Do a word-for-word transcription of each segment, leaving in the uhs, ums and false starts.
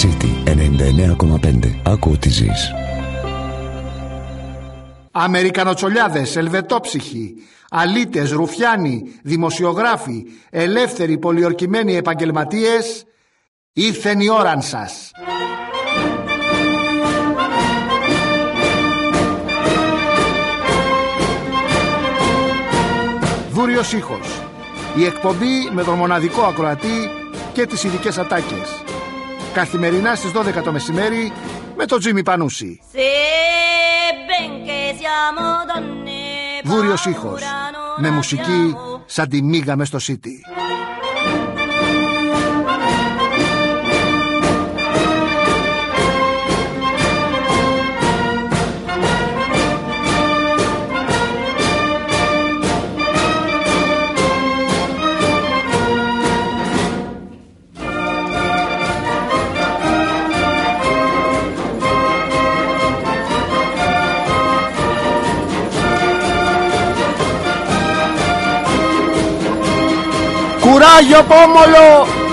City ενενήντα εννέα κόμμα πέντε. Άκου ό,τι ζεις. Αμερικανοτσολιάδες, ελβετόψυχοι, αλήτες, ρουφιάνοι, δημοσιογράφοι, ελεύθεροι, πολιορκημένοι επαγγελματίες, ήρθεν η ώραν σας. Δούριος ήχος. Η εκπομπή με τον μοναδικό ακροατή και τις ειδικές ατάκες. Καθημερινά στις δώδεκα το μεσημέρι με τον Τζίμι Πανούση. Δούριος ήχος. Με μουσική σαν τη μίγα μες στο City. Κουράγιο Πόμολο!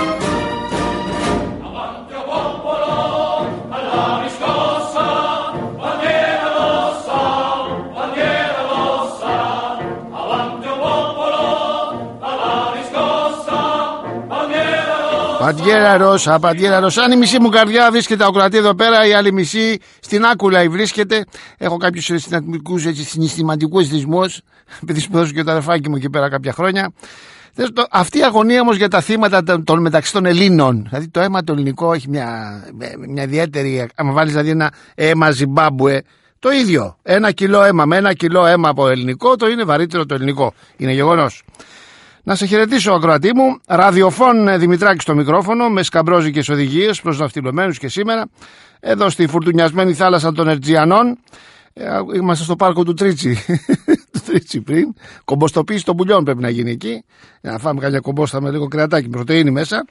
Παντιέρα Ρώσα, Παντιέρα Ρώσα. Αν η μισή μου καρδιά βρίσκεται ακροατή εδώ πέρα, η άλλη μισή στην Άκουλα η βρίσκεται. Έχω κάποιους συναισθηματικούς δυσμούς, επειδή σπουδάζω και το αδερφάκι μου εκεί πέρα κάποια χρόνια. Αυτή η αγωνία όμως για τα θύματα των μεταξύ των Ελλήνων, δηλαδή το αίμα το ελληνικό έχει μια, μια ιδιαίτερη. Αν βάλεις δηλαδή ένα αίμα Ζιμπάμπουε, το ίδιο. Ένα κιλό αίμα με ένα κιλό αίμα από ελληνικό, το είναι βαρύτερο το ελληνικό. Είναι γεγονός. Να σε χαιρετήσω, ακροατή μου. Ραδιοφών Δημητράκη στο μικρόφωνο, με σκαμπρόζικες οδηγίες προς ναυτιλωμένους και σήμερα. Εδώ στη φουρτουνιασμένη θάλασσα των Ερτζιανών. Είμαστε στο πάρκο του Τρίτσι. Του Τρίτσι πριν. Κομποστοποίηση των πουλιών πρέπει να γίνει εκεί. Να φάμε κάποια κομπόστα με λίγο κρεατάκι, πρωτεΐνη μέσα.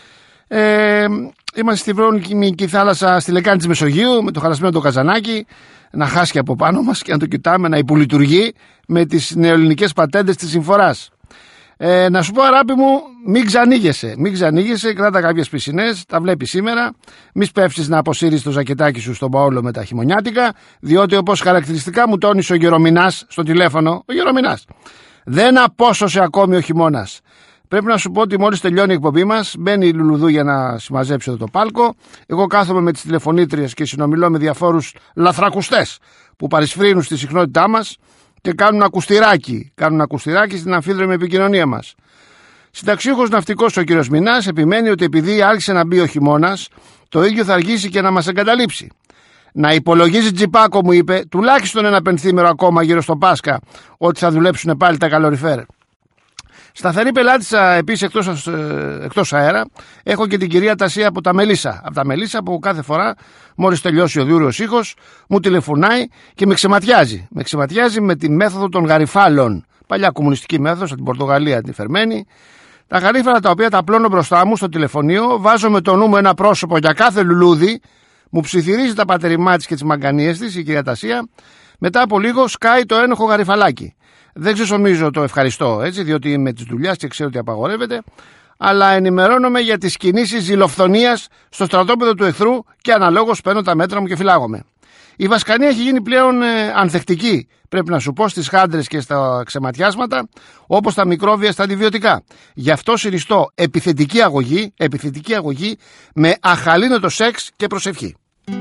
Ε, είμαστε στη βρώμικη θάλασσα, στη λεκάνη της Μεσογείου, με το χαλασμένο το καζανάκι. Να χάσει από πάνω μας και να το κοιτάμε να υπολειτουργεί με τις νεοελληνικές πατέντες της συμφοράς. Ε, να σου πω, αγάπη μου, μην ξανήγεσαι. Μην ξανήγεσαι, κράτα κάποιες πισινές, τα βλέπεις σήμερα. Μη σπεύσεις να αποσύρεις το ζακετάκι σου στον Παόλο με τα χειμωνιάτικα, διότι όπως χαρακτηριστικά μου τόνισε ο Γερομηνάς στο τηλέφωνο, ο Γερομηνάς, δεν απόσωσε ακόμη ο χειμώνας. Πρέπει να σου πω ότι μόλις τελειώνει η εκπομπή μας, μπαίνει η Λουλουδού για να συμμαζέψει εδώ το πάλκο. Εγώ κάθομαι με τις τηλεφωνήτριες και συνομιλώ με διαφόρους λαθρακουστές που παρισφρύνουν στη συχνότητά μας και κάνουν ακουστηράκι, κάνουν ακουστηράκι στην αμφίδρομη επικοινωνία μας. Συνταξιούχος ναυτικός ο κύριος Μινάς επιμένει ότι επειδή άρχισε να μπει ο χειμώνας, το ίδιο θα αργήσει και να μας εγκαταλείψει. Να υπολογίζει Τζιπάκο, μου είπε, τουλάχιστον ένα πενθήμερο ακόμα γύρω στο Πάσχα, ότι θα δουλέψουν πάλι τα καλοριφέρ. Σταθερή πελάτησα επίσης εκτός, ε, εκτός αέρα. Έχω και την κυρία Τασία από τα Μελίσσα. Από τα Μελίσσα που κάθε φορά, μόλις τελειώσει ο Δούριος ήχος, μου τηλεφωνάει και με ξεματιάζει. Με ξεματιάζει με τη μέθοδο των γαριφάλων. Παλιά κομμουνιστική μέθοδος, από την Πορτογαλία την φερμένη. Τα γαρίφαλα τα οποία τα πλώνω μπροστά μου στο τηλεφωνείο, βάζω με το νου μου ένα πρόσωπο για κάθε λουλούδι, μου ψιθυρίζει τα πατερημά της και τις μαγκανίες της, η κυρία Τασία. Μετά από λίγο σκάει το ένοχο γαριφαλάκι. Δεν ξεσομίζω το ευχαριστώ, έτσι, διότι είμαι της δουλειάς και ξέρω ότι απαγορεύεται, αλλά ενημερώνομαι για τις κινήσεις ζηλοφθονίας στο στρατόπεδο του εχθρού και αναλόγως παίρνω τα μέτρα μου και φυλάγομαι. Η Βασκανία έχει γίνει πλέον ε, ανθεκτική, πρέπει να σου πω, στις χάντρες και στα ξεματιάσματα, όπως τα μικρόβια στα αντιβιωτικά. Γι' αυτό συνιστώ επιθετική αγωγή, επιθετική αγωγή με αχαλήνοτο σεξ και προσευχή.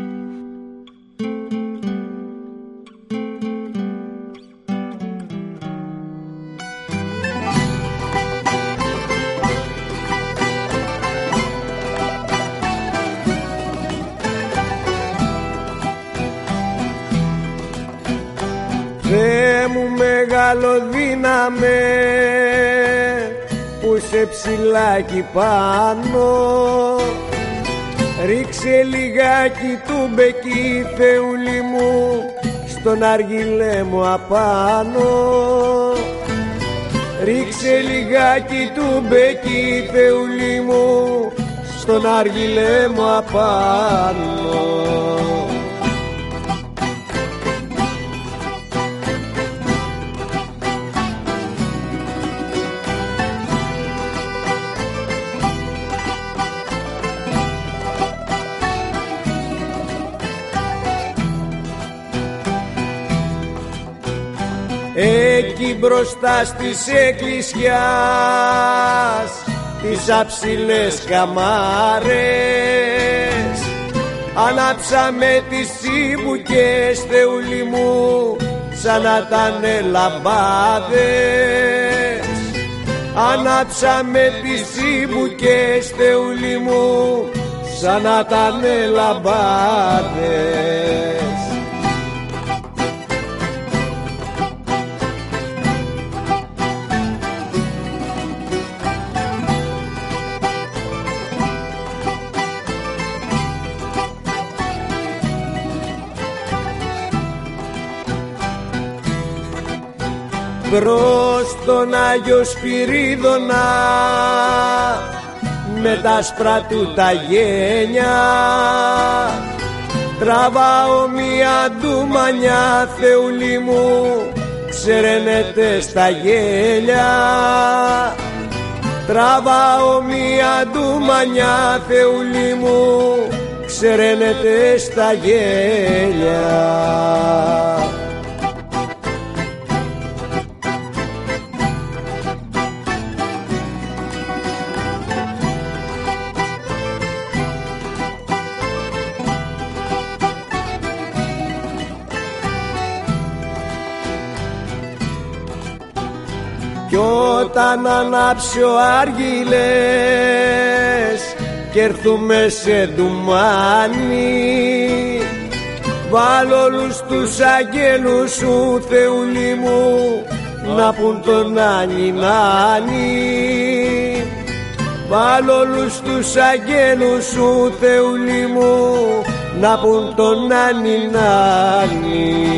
Θεέ μου μεγαλοδύναμε που σε ψηλάκι πάνω, ρίξε λιγάκι του μπεκί, Θεούλη μου, στον αργυλέ μου απάνω. Ρίξε λιγάκι του μπεκί, Θεούλη μου, στον αργυλέ μου απάνω. εκεί μπροστά στις εκκλησιάς τις αψηλές καμάρες ανάψαμε τις τσίμπουκες, Θεούλη μου, σαν να τανε λαμπάδες. Ανάψαμε τις τσίμπουκες, Θεούλη μου, σαν να τανε λαμπάδες. Προς τον Άγιο Σπυρίδωνα με τα άσπρα του τα γένια τραβάω μια ντουμανιά, Θεούλη μου, ξεραίνεται στα γέλια. Τραβάω μια ντουμανιά, Θεούλη μου, ξεραίνεται στα γέλια. Κι όταν ανάψει ο Άργυλες κι έρθουμε σε ντουμάνι, βάλω όλους τους αγγέλους σου, Θεούλη μου, να πουν τον Άνι Νάνι. Βάλω όλους τους αγγέλους σου, Θεούλη μου, να πουν τον Άνι Νάνι.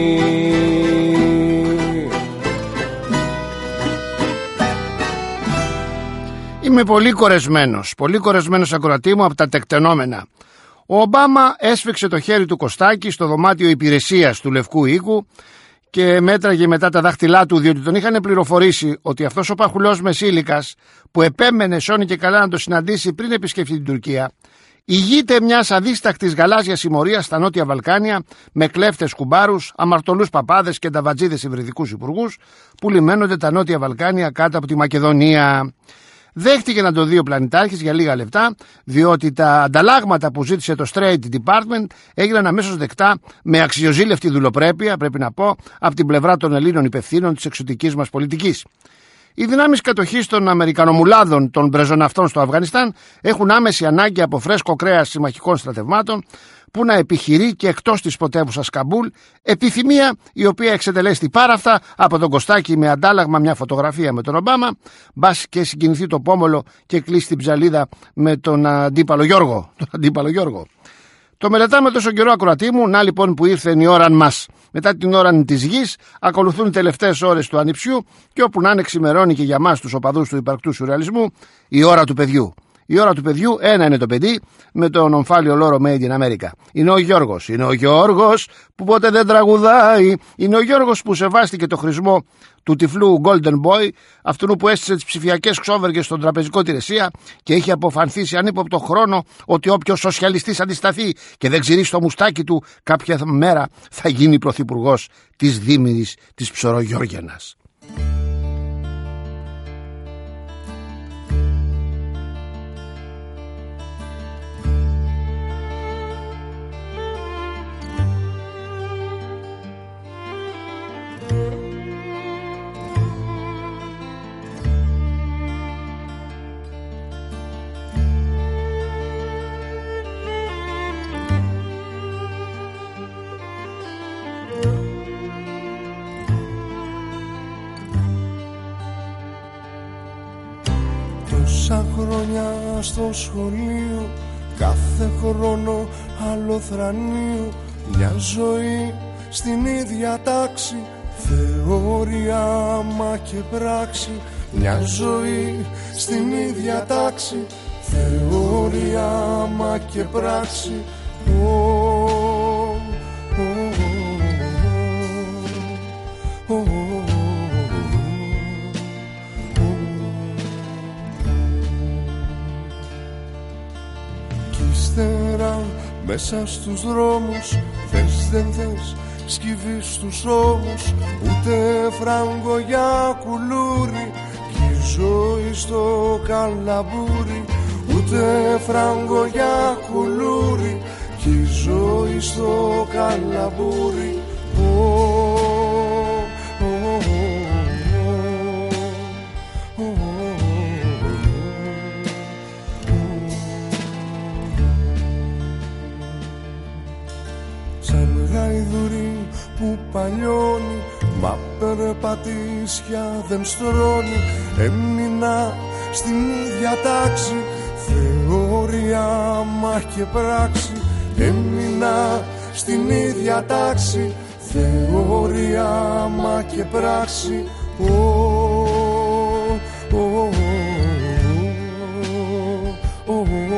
Είμαι πολύ κορεσμένος, πολύ κορεσμένος ακροατή μου από τα τεκτενόμενα. Ο Ομπάμα έσφιξε το χέρι του Κωστάκη στο δωμάτιο υπηρεσίας του Λευκού Οίκου και μέτραγε μετά τα δάχτυλά του, διότι τον είχαν πληροφορήσει ότι αυτός ο παχουλός μεσήλικας που επέμενε σώνει και καλά να το συναντήσει πριν επισκεφτεί την Τουρκία, ηγείται μιας αδίστακτης γαλάζιας συμμορίας στα Νότια Βαλκάνια με κλέφτες κουμπάρους, αμαρτωλούς παπάδες και ταβατζίδες υβριδικούς υπουργούς που λιμένονται τα Νότια Βαλκάνια κάτω από τη Μακεδονία. Δέχτηκε να το δει ο πλανητάρχης για λίγα λεπτά, διότι τα ανταλλάγματα που ζήτησε το State Department έγιναν αμέσως δεκτά με αξιοζήλευτη δουλοπρέπεια, πρέπει να πω, από την πλευρά των Ελλήνων υπευθύνων της εξωτικής μας πολιτικής. Οι δυνάμεις κατοχής των Αμερικανομουλάδων των Μπρεζοναυτών στο Αφγανιστάν έχουν άμεση ανάγκη από φρέσκο κρέας συμμαχικών στρατευμάτων που να επιχειρεί και εκτός της πρωτεύουσας Καμπούλ, επιθυμία η οποία εξετελέστη πάρα αυτά από τον Κωστάκη με αντάλλαγμα μια φωτογραφία με τον Ομπάμα, μπας και συγκινηθεί το πόμολο και κλείσει την ψαλίδα με τον αντίπαλο Γιώργο. Τον αντίπαλο Γιώργο. Το μελετάμε τόσο καιρό, ακροατή μου. Να λοιπόν που ήρθε η ώρα μας. Μετά την ώρα της γης ακολουθούν οι τελευταίες ώρες του ανιψιού και όπου να είναι ξημερώνει και για μας τους οπαδούς του υπαρκτού σουρεαλισμού η ώρα του παιδιού. Η ώρα του παιδιού, ένα είναι το παιδί με τον ομφάλιο λόρο Made in America. Είναι ο Γιώργος. Είναι ο Γιώργος που ποτέ δεν τραγουδάει. Είναι ο Γιώργος που σεβάστηκε το χρησμό του τυφλού Golden Boy, αυτού που έστησε τις ψηφιακές ξόβεργες στον τραπεζικό τηρεσία και είχε αποφανθεί σε ανύποπτο χρόνο ότι όποιος σοσιαλιστής αντισταθεί και δεν ξηρίσει το μουστάκι του, κάποια μέρα θα γίνει πρωθυπουργός της Δήμηνης της Ψωρογιώργιανας. Τόσα χρόνια στο σχολείο, κάθε χρόνο άλλο θρανείο, μια ζωή στην ίδια τάξη, θεωρία μα και πράξη. Μια ζωή στην ίδια τάξη, θεωρία μα και πράξη. Oh, oh, oh, oh, oh. Μέσα στους δρόμους, θες δεν θες σκυβή στους ώμους, ούτε φράγκο για κουλούρι, κι η ζωή στο καλαμπούρι. Ούτε φράγκο για κουλούρι, κι η ζωή στο καλαμπούρι. Σαν γαϊδουρί που παλιώνει, μα περπατήσια δεν στρώνει, έμεινα στην ίδια τάξη, θεωρία μα και πράξη. Έμεινα στην ίδια τάξη, θεωρία μα και πράξη. Oh, oh, oh, oh, oh, oh.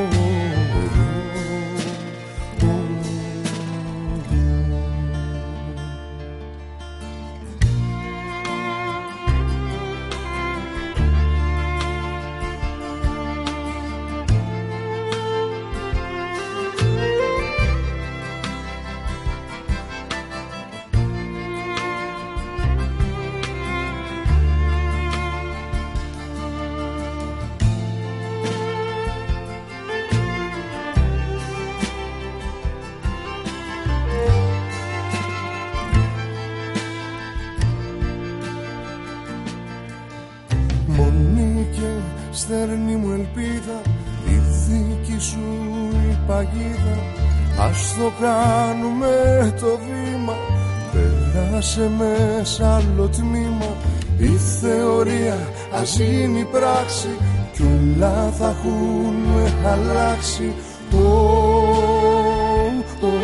Στέρνη μου ελπίδα, η δική σου η παγίδα. Ας το κάνουμε το βήμα, περάσε με σ' άλλο τμήμα. Η θεωρία ας γίνει πράξη, κι όλα θα έχουν αλλάξει. Oh, oh, oh,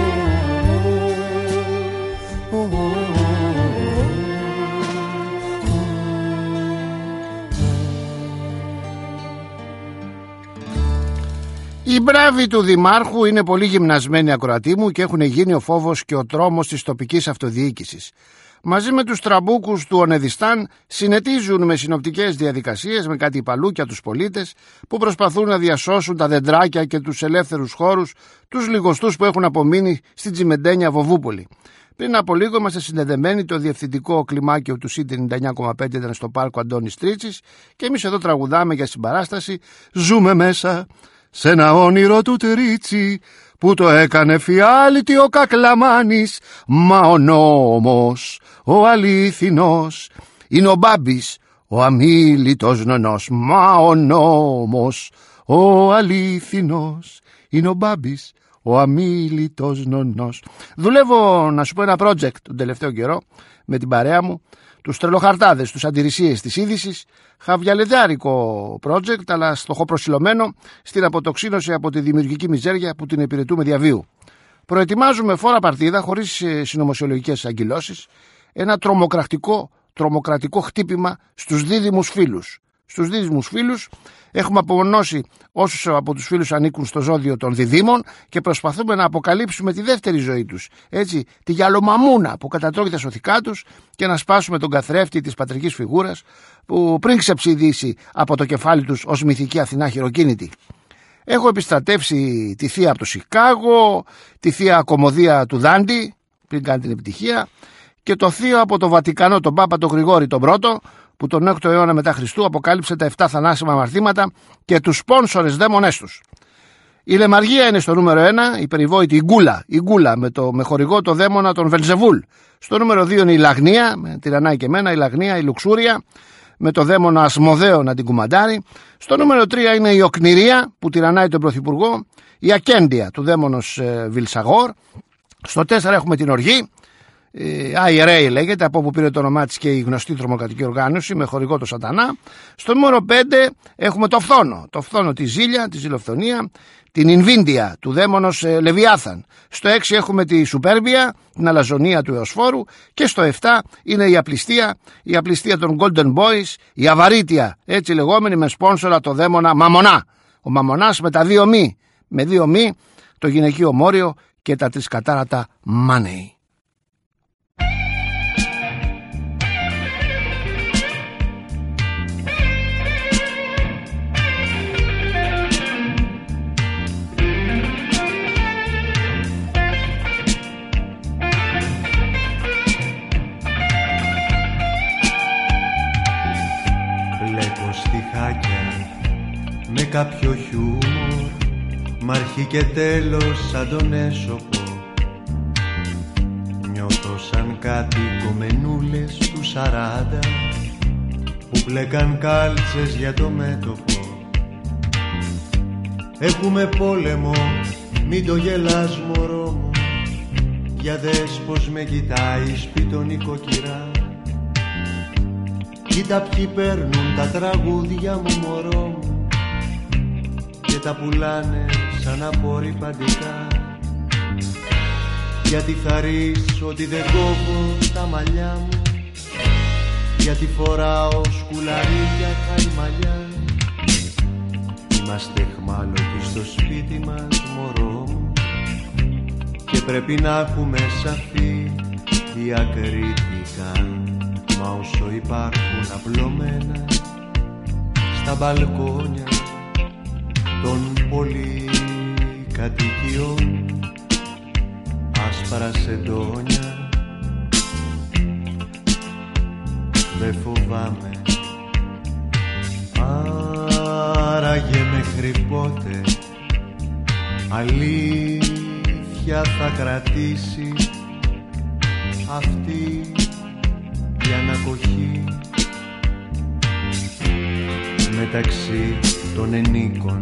oh, oh, oh. Οι μπράβοι του Δημάρχου είναι πολύ γυμνασμένοι ακροατοί μου και έχουν γίνει ο φόβος και ο τρόμος της τοπικής αυτοδιοίκησης. Μαζί με τους τραμπούκους του Ονεδιστάν συνετίζουν με συνοπτικές διαδικασίες με κάτι παλούκια τους πολίτες που προσπαθούν να διασώσουν τα δεντράκια και τους ελεύθερους χώρους, τους λιγοστούς που έχουν απομείνει στην Τσιμεντένια Βοβούπολη. Πριν από λίγο είμαστε συνδεδεμένοι, το διευθυντικό κλιμάκιο του ΣΥΤ ενενήντα εννιά κόμμα πέντε ήταν στο πάρκο Αντώνης Τρίτσης και εμείς εδώ τραγουδάμε για συμπαράσταση. Ζούμε μέσα σε ένα όνειρο του Τρίτσι που το έκανε φιάλτη ο Κακλαμάνης, μα ο νόμος, ο αλήθινος, είναι ο Μπάμπης, ο αμίλητος νονός. Μα ο νόμος, ο αλήθινος, είναι ο Μπάμπης, ο αμίλητος νονός. Δουλεύω, να σου πω, ένα project τον τελευταίο καιρό με την παρέα μου, τους τρελοχαρτάδες, τους αντιρρησίες της είδησης, χαβιαλεδάρικο project, αλλά στοχοπροσιλωμένο στην αποτοξίνωση από τη δημιουργική μιζέρια που την υπηρετούμε διαβίου. Προετοιμάζουμε φόρα παρτίδα, χωρίς συνωμοσιολογικές αγκυλώσεις, ένα τρομοκρατικό, τρομοκρατικό χτύπημα στους δίδυμους φίλους. Στους δίδυμους φίλους έχουμε απομονώσει όσους από τους φίλους ανήκουν στο ζώδιο των διδύμων και προσπαθούμε να αποκαλύψουμε τη δεύτερη ζωή τους, έτσι, τη γυαλομαμούνα που κατατρώγει τα σωθικά τους, και να σπάσουμε τον καθρέφτη της πατρικής φιγούρας που πριν ξεψιδίσει από το κεφάλι τους ως μυθική Αθηνά χειροκίνητη. Έχω επιστρατεύσει τη θεία από το Σικάγο, τη θεία Κομμωδία του Δάντη πριν κάνει την επιτυχία και το θείο από το Βατικανό, τον Πάπα τον Γρηγόρη τον Πρώτο, που τον έκτο αιώνα μετά Χριστού αποκάλυψε τα επτά θανάσιμα αμαρτήματα και τους σπόνσορες δαίμονές τους. Η Λεμαργία είναι στο νούμερο ένα, η περιβόητη η Γκούλα, η Γκούλα με, το, με χορηγό το δαίμονα τον Βελζεβούλ. Στο νούμερο δύο είναι η Λαγνία, με τυραννάει και εμένα, η Λαγνία, η Λουξούρια, με το δαίμονα Ασμοδέο να την κουμαντάρει. Στο νούμερο τρία είναι η Οκνηρία που τυραννάει τον Πρωθυπουργό, η Ακέντια του δαίμονος ε, Βιλσαγόρ. Στο τέσσερα έχουμε την Οργή, άι αρ έι λέγεται, από όπου πήρε το όνομά της και η γνωστή τρομοκρατική οργάνωση με χορηγό το Σατανά. Στο νούμερο πέντε έχουμε το Φθόνο, το Φθόνο τη Ζήλια, τη Ζηλοφθονία, την Ινβίντια του δαίμονος ε, Λεβιάθαν. Στο έξι έχουμε τη Σουπέρμπια, την αλαζονία του Εωσφόρου, και στο επτά είναι η Απληστία, η Απληστία των Golden Boys, η Αβαρίτια, έτσι λεγόμενη, με σπόνσορα το δαίμονα Μαμονά. Ο Μαμονάς με τα δύο μη, με δύο μη, το γυναικείο μόριο και τα τρισκατάρατα Money. κάποιο χιούμορ, μ' αρχή και τέλος σαν τον έσωπο. Νιώθω σαν κάτι κομμενούλες του σαράντα που πλέκαν κάλτσες για το μέτωπο. Έχουμε πόλεμο, μην το γελάς μωρό μου, για δες πως με κοιτάει σπίτον η κοκκυρά. Κοίτα ποιοι παίρνουν τα τραγούδια μου μωρό μου και τα πουλάνε σαν απορριπαντικά. Γιατί θα ρεις ότι δεν κόβω τα μαλλιά μου, γιατί φοράω σκουλαρίκια χαϊμαλιά. Είμαστε εχμάλωτοι στο σπίτι μας μωρό μου και πρέπει να έχουμε σαφή διακριτικά. Μα όσο υπάρχουν απλωμένα στα μπαλκόνια των πολυκατοικιών άσπρα σεντόνια, δε φοβάμαι. Άραγε μέχρι πότε αλήθεια θα κρατήσει αυτή η ανακοχή μεταξύ των ενίκων.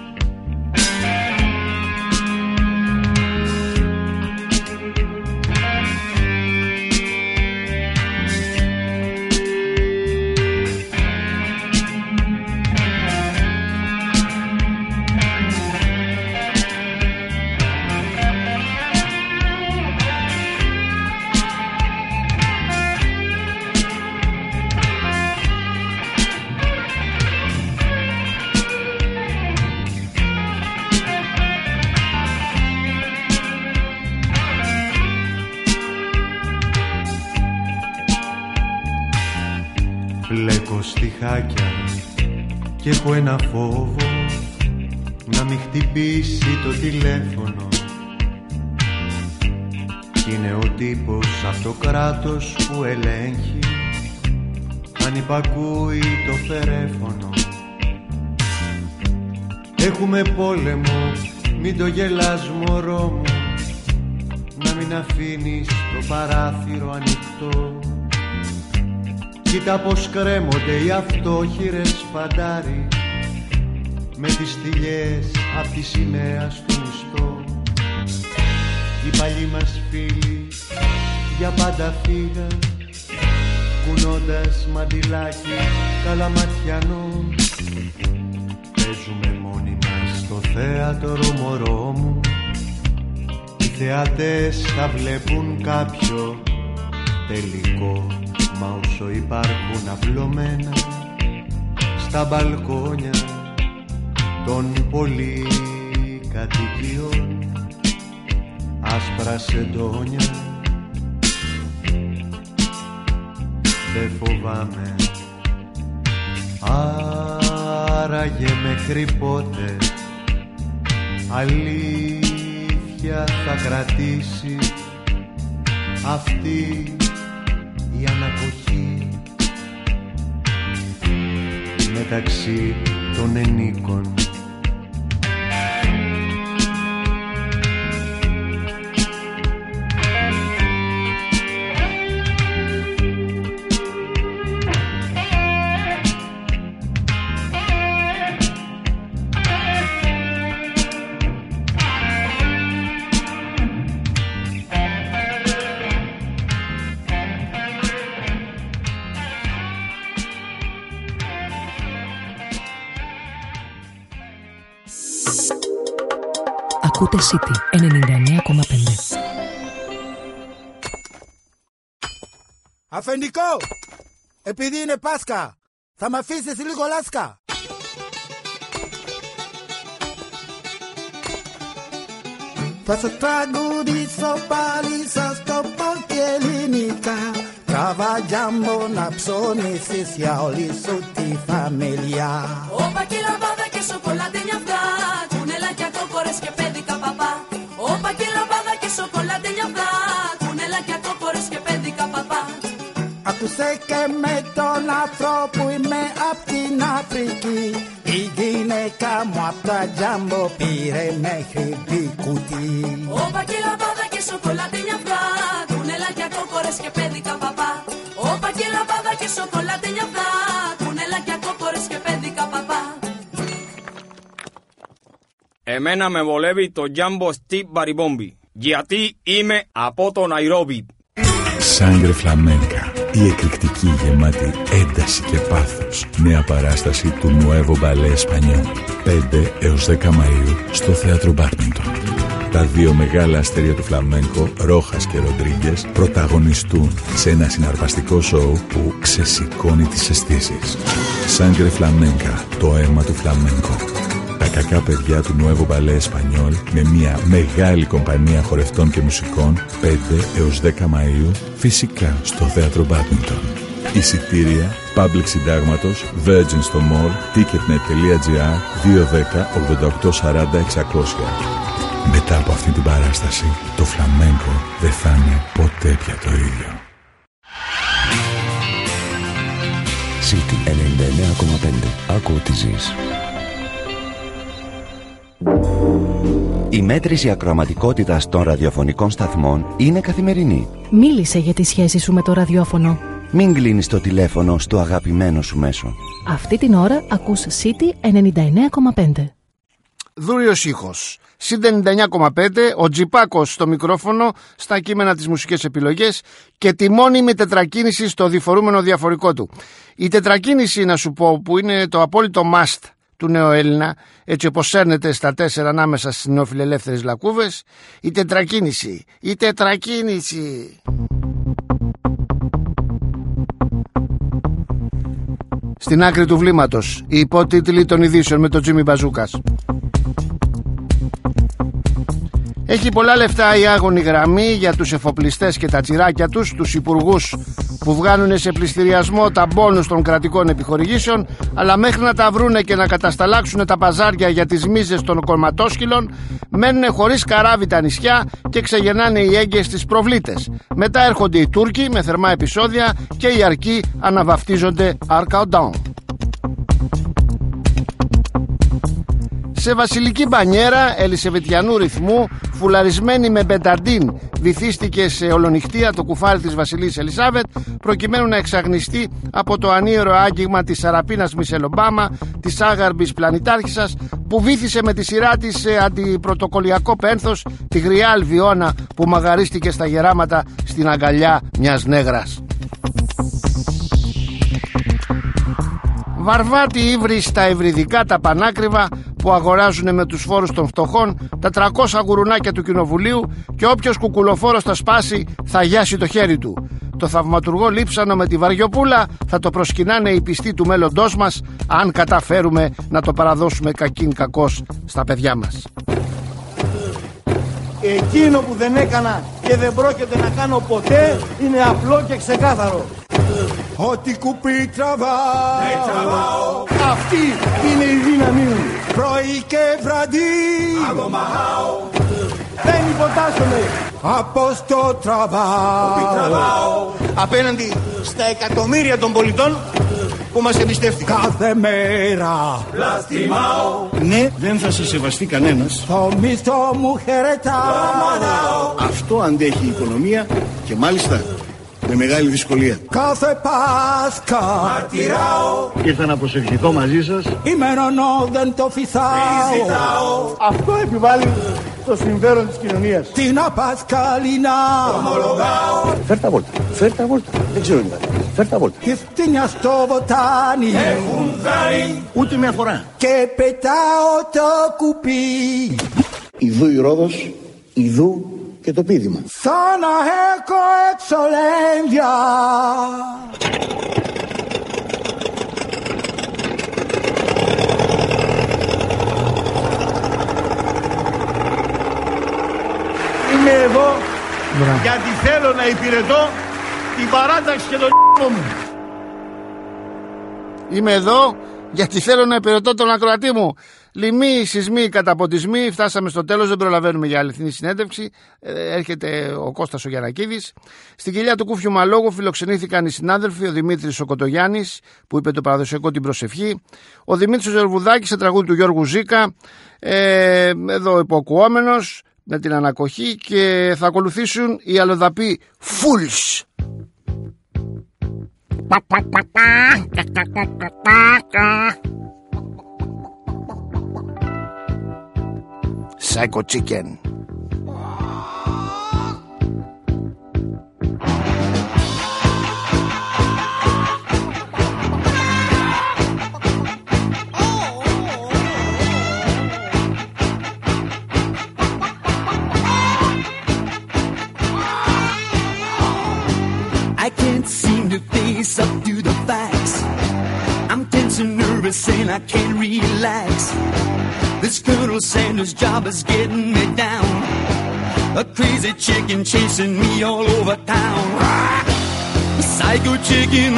Πλέκω στιχάκια και έχω ένα φόβο να μην χτυπήσει το τηλέφωνο. Κι είναι ο τύπος απ' το κράτος που ελέγχει αν υπακούει το φερέφωνο. Έχουμε πόλεμο, μην το γελάς μωρό μου, να μην αφήνεις το παράθυρο ανοιχτό. Κοίτα πως κρέμονται οι αυτόχειρες φαντάροι με τις στυλιές απ' τη σημαία στο μισθό. Οι παλιοί μας φίλοι για πάντα φύγαν, κουνώντας μαντιλάκι καλαματιανό. Παίζουμε μόνοι μας στο θέατρο μωρό μου, οι θεατές θα βλέπουν κάποιο τελικό. Μα όσο υπάρχουν απλωμένα στα μπαλκόνια των πολυκατοικιών άσπρα σεντόνια, δεν φοβάμαι. Άραγε μέχρι πότε αλήθεια θα κρατήσει αυτή η ανακοχή μεταξύ των ενίκων. Ακούτε City ενενήντα εννέα κόμμα πέντε. Αφεντικό! Επειδή είναι Πάσχα, θα μ' αφήσεις λίγο λάσκα. Θα σε τραγουδήσω πάλι, σας το πω και ελληνικά. Τραβαγιάμο να ψώνισεις για όλη σου τη φαμιλιά. Όπα και λαμπάδα και σοκολάτενια αυτά, κουνελάκια κόκορες και πέδικα παπά. Όπα και λαμπάδα και σοκολάτενια αυτά, κουνελάκια κόκορες και πέδικα παπά. Άκουσε και με τον αφρό που είμαι απ' την Αφρική. Η γυναίκα μου απ' τα τζάμπο πήρε μέχρι μπικουτί. Όπα και λαμπάδα και σοκολατένια αυγά, κουνελάκια κόκορες και πέδικα παπά. Όπα και λαμπάδα και σοκολατένια αυγά, κουνελάκια κόκορες και πέδικα παπά. Εμένα με βολεύει το Jumbo Steep Baribombι, γιατί είμαι από το Ναϊρόμπι. Σάγκρε Φλαμένκα, η εκρηκτική γεμάτη ένταση και πάθος νέα παράσταση του Nuevo Ballet Español, πέντε έως δέκα Μαΐου στο Θέατρο Μπάρμιντον. Τα δύο μεγάλα αστέρια του φλαμέγκο, Ρόχας και Ροντρίγκες, πρωταγωνιστούν σε ένα συναρπαστικό σοου που ξεσηκώνει τις αισθήσεις. Σάγκρε Φλαμένκα, το αίμα του φλαμέγκο. Τα κακά παιδιά του Nuevo Ballet Español με μια μεγάλη κομπανία χορευτών και μουσικών πέντε έως δέκα Μαΐου, φυσικά στο Θέατρο Μπάντμιντον. Εισιτήρια Public Συντάγματος, Virgin στο Mall, ticketnet.gr δύο δέκα ογδόντα οκτώ σαράντα εξακόσια. Μετά από αυτή την παράσταση, το φλαμέγκο δεν θα είναι ποτέ πια το ίδιο. City ενενήντα εννέα κόμμα πέντε. Άκου ό,τι ζεις. Η μέτρηση ακροαματικότητας των ραδιοφωνικών σταθμών είναι καθημερινή. Μίλησε για τη σχέση σου με το ραδιόφωνο. Μην κλείνεις το τηλέφωνο στο αγαπημένο σου μέσο. Αυτή την ώρα ακούς City ενενήντα εννέα κόμμα πέντε. Δούριος ήχος. City ενενήντα εννέα κόμμα πέντε, ο Τζιπάκος στο μικρόφωνο, στα κείμενα τις μουσικές επιλογές και τη μόνιμη τετρακίνηση στο διφορούμενο διαφορικό του. Η τετρακίνηση, να σου πω, που είναι το απόλυτο must του νεοέλληνα, έτσι όπως σέρνεται στα τέσσερα ανάμεσα στις νεοφιλελεύθερες λακκούβες, η τετρακίνηση, η τετρακίνηση. Στην άκρη του βλήματος, οι υπότιτλοι των ειδήσεων με τον Τζίμι Μπαζούκας. Έχει πολλά λεφτά η άγονη γραμμή για τους εφοπλιστές και τα τσιράκια τους, τους υπουργούς που βγάνουν σε πληστηριασμό τα μπόνους των κρατικών επιχορηγήσεων, αλλά μέχρι να τα βρούνε και να κατασταλάξουν τα παζάρια για τις μίζες των κομματόσκυλων, μένουν χωρίς καράβι τα νησιά και ξεγεννάνε οι έγκες στις προβλήτες. Μετά έρχονται οι Τούρκοι με θερμά επεισόδια και οι αρκοί αναβαφτίζονται Αρκαοντάουν. Σε βασιλική μπανιέρα ελισεβετιανού ρυθμού, φουλαρισμένη με μπεταντίν, βυθίστηκε σε ολονυχτία το κουφάρι της βασιλής Ελισάβετ, προκειμένου να εξαγνιστεί από το ανίερο άγγιγμα της Σαραπίνας Μισελ Ομπάμα, της άγαρμπης πλανητάρχισσας, που βύθισε με τη σειρά της σε αντιπρωτοκολλιακό πένθος τη γριά Αλβιώνα που μαγαρίστηκε στα γεράματα στην αγκαλιά μιας νέγρας. Βαρβάτη ύβρι στα ευρυδικά τα πανάκριβα που αγοράζουν με τους φόρους των φτωχών τα τριακόσια γουρουνάκια του κοινοβουλίου, και όποιος κουκουλοφόρος θα σπάσει θα γιάσει το χέρι του. Το θαυματουργό λείψανο με τη Βαριοπούλα θα το προσκυνάνε οι πιστοί του μέλλοντός μας, αν καταφέρουμε να το παραδώσουμε κακήν κακός στα παιδιά μας. Εκείνο που δεν έκανα και δεν πρόκειται να κάνω ποτέ είναι απλό και ξεκάθαρο. Ό,τι κουπί τραβάω, αυτή είναι η δύναμή μου. πρωί και βραδύ Αγωμαχάω, δεν υποτάσσομαι. από στο τραβάω, Απέναντι στα εκατομμύρια των πολιτών που μας εμπιστεύτηκαν. κάθε μέρα Λαστιμάω, ναι, δεν θα σε σεβαστεί κανένας. το μισθό μου χαιρετάω, Αυτό αντέχει η οικονομία και μάλιστα με μεγάλη δυσκολία. κάθε Πάσχα Μαρτυράω, ήρθα να προσευχηθώ μαζί σας. ημερονό δεν το φυσάω, Αυτό επιβάλλει το συμφέρον της κοινωνίας. την Απασκαλινά Ομολογάω. Φέρ' τα βόλτα, φέρ' τα βόλτα. Δεν ξέρω τι θα. Φέρ' τα βόλτα. και φτύνια στο βοτάνι Έχουν κάνει ούτε μια φορά. και πετάω το κουπί Ιδού η Ρόδος, ιδού και το πείδημα. σαν να έχω εξολένδια. Είμαι εδώ γιατί θέλω να υπηρετώ την παράταξη και τον μου. Είμαι εδώ γιατί θέλω να υπηρετώ τον ακροατή μου. Λοιμοί, σεισμοί, καταποντισμοί. Φτάσαμε στο τέλος, δεν προλαβαίνουμε για αληθινή συνέντευξη. Ε, έρχεται ο Κώστας ο Γιαννακίδης. Στην κοιλιά του Κούφιου Μαλόγου φιλοξενήθηκαν οι συνάδελφοι, ο Δημήτρης ο Κοτογιάννης, που είπε το παραδοσιακό την προσευχή, ο Δημήτρης ο Ζερβουδάκης σε τραγούδι του Γιώργου Ζήκα, ε, εδώ υποκουόμενος με την ανακοχή, και θα ακολουθήσουν οι αλλοδαποί Fools. Psycho Chicken. I can't seem to face up to the facts. I'm tense and nervous and I can't relax. This Colonel Sanders job is getting me down. A crazy chicken chasing me all over town. A psycho chicken.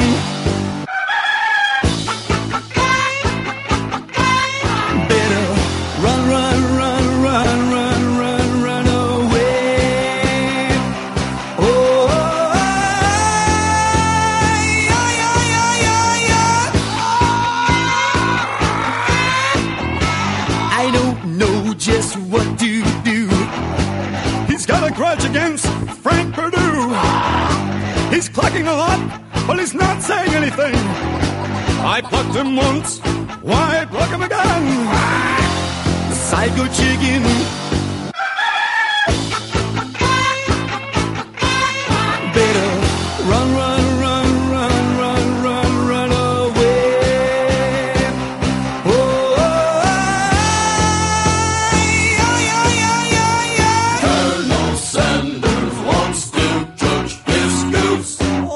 Better run, run, run, run, run, run, run away. Oh, yeah, yeah, yeah, yeah, yeah. I don't know just what to do. He's got a grudge against Frank Perdue. He's clucking a lot, but he's not saying anything. I plucked him once, why pluck him again? The psycho chicken. Better run, run, run, run, run, run, run away. Oh, yeah, yeah, yeah, yeah, yeah. Colonel Sanders wants to judge his goose.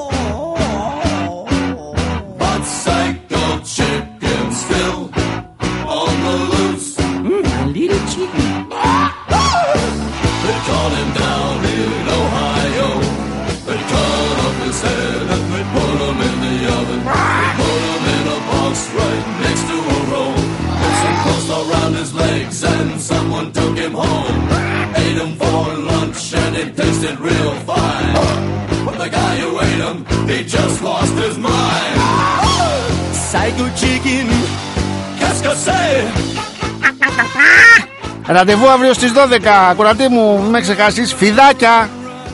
But psycho chicken still on the loose. Mm, a little chicken. They caught him down in Ohio. They cut off his head and they put him in the oven. They put him in a box right next to a roll. Put some clothes around his legs and someone took him home. Ate him for lunch and it tasted real fine. But the guy who ate him, he just lost his mind. Psycho chicken, qu'est-ce que c'est? Ραντεβού αύριο στις δώδεκα. Ακροατή μου, μην με ξεχάσεις. Φιδάκια.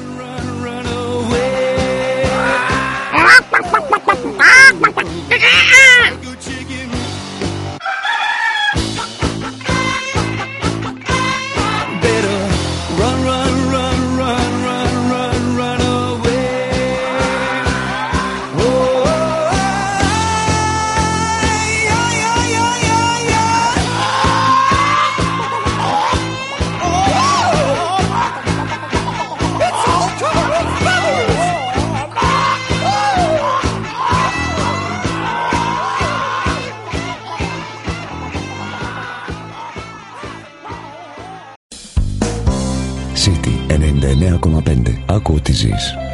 Better run, run, run, run, run, run, run away. Oh, yeah, yeah, yeah, yeah, yeah. Oh, it's all covered with feathers. City ενενήντα εννέα κόμμα πέντε. Άκου ό,τι ζεις.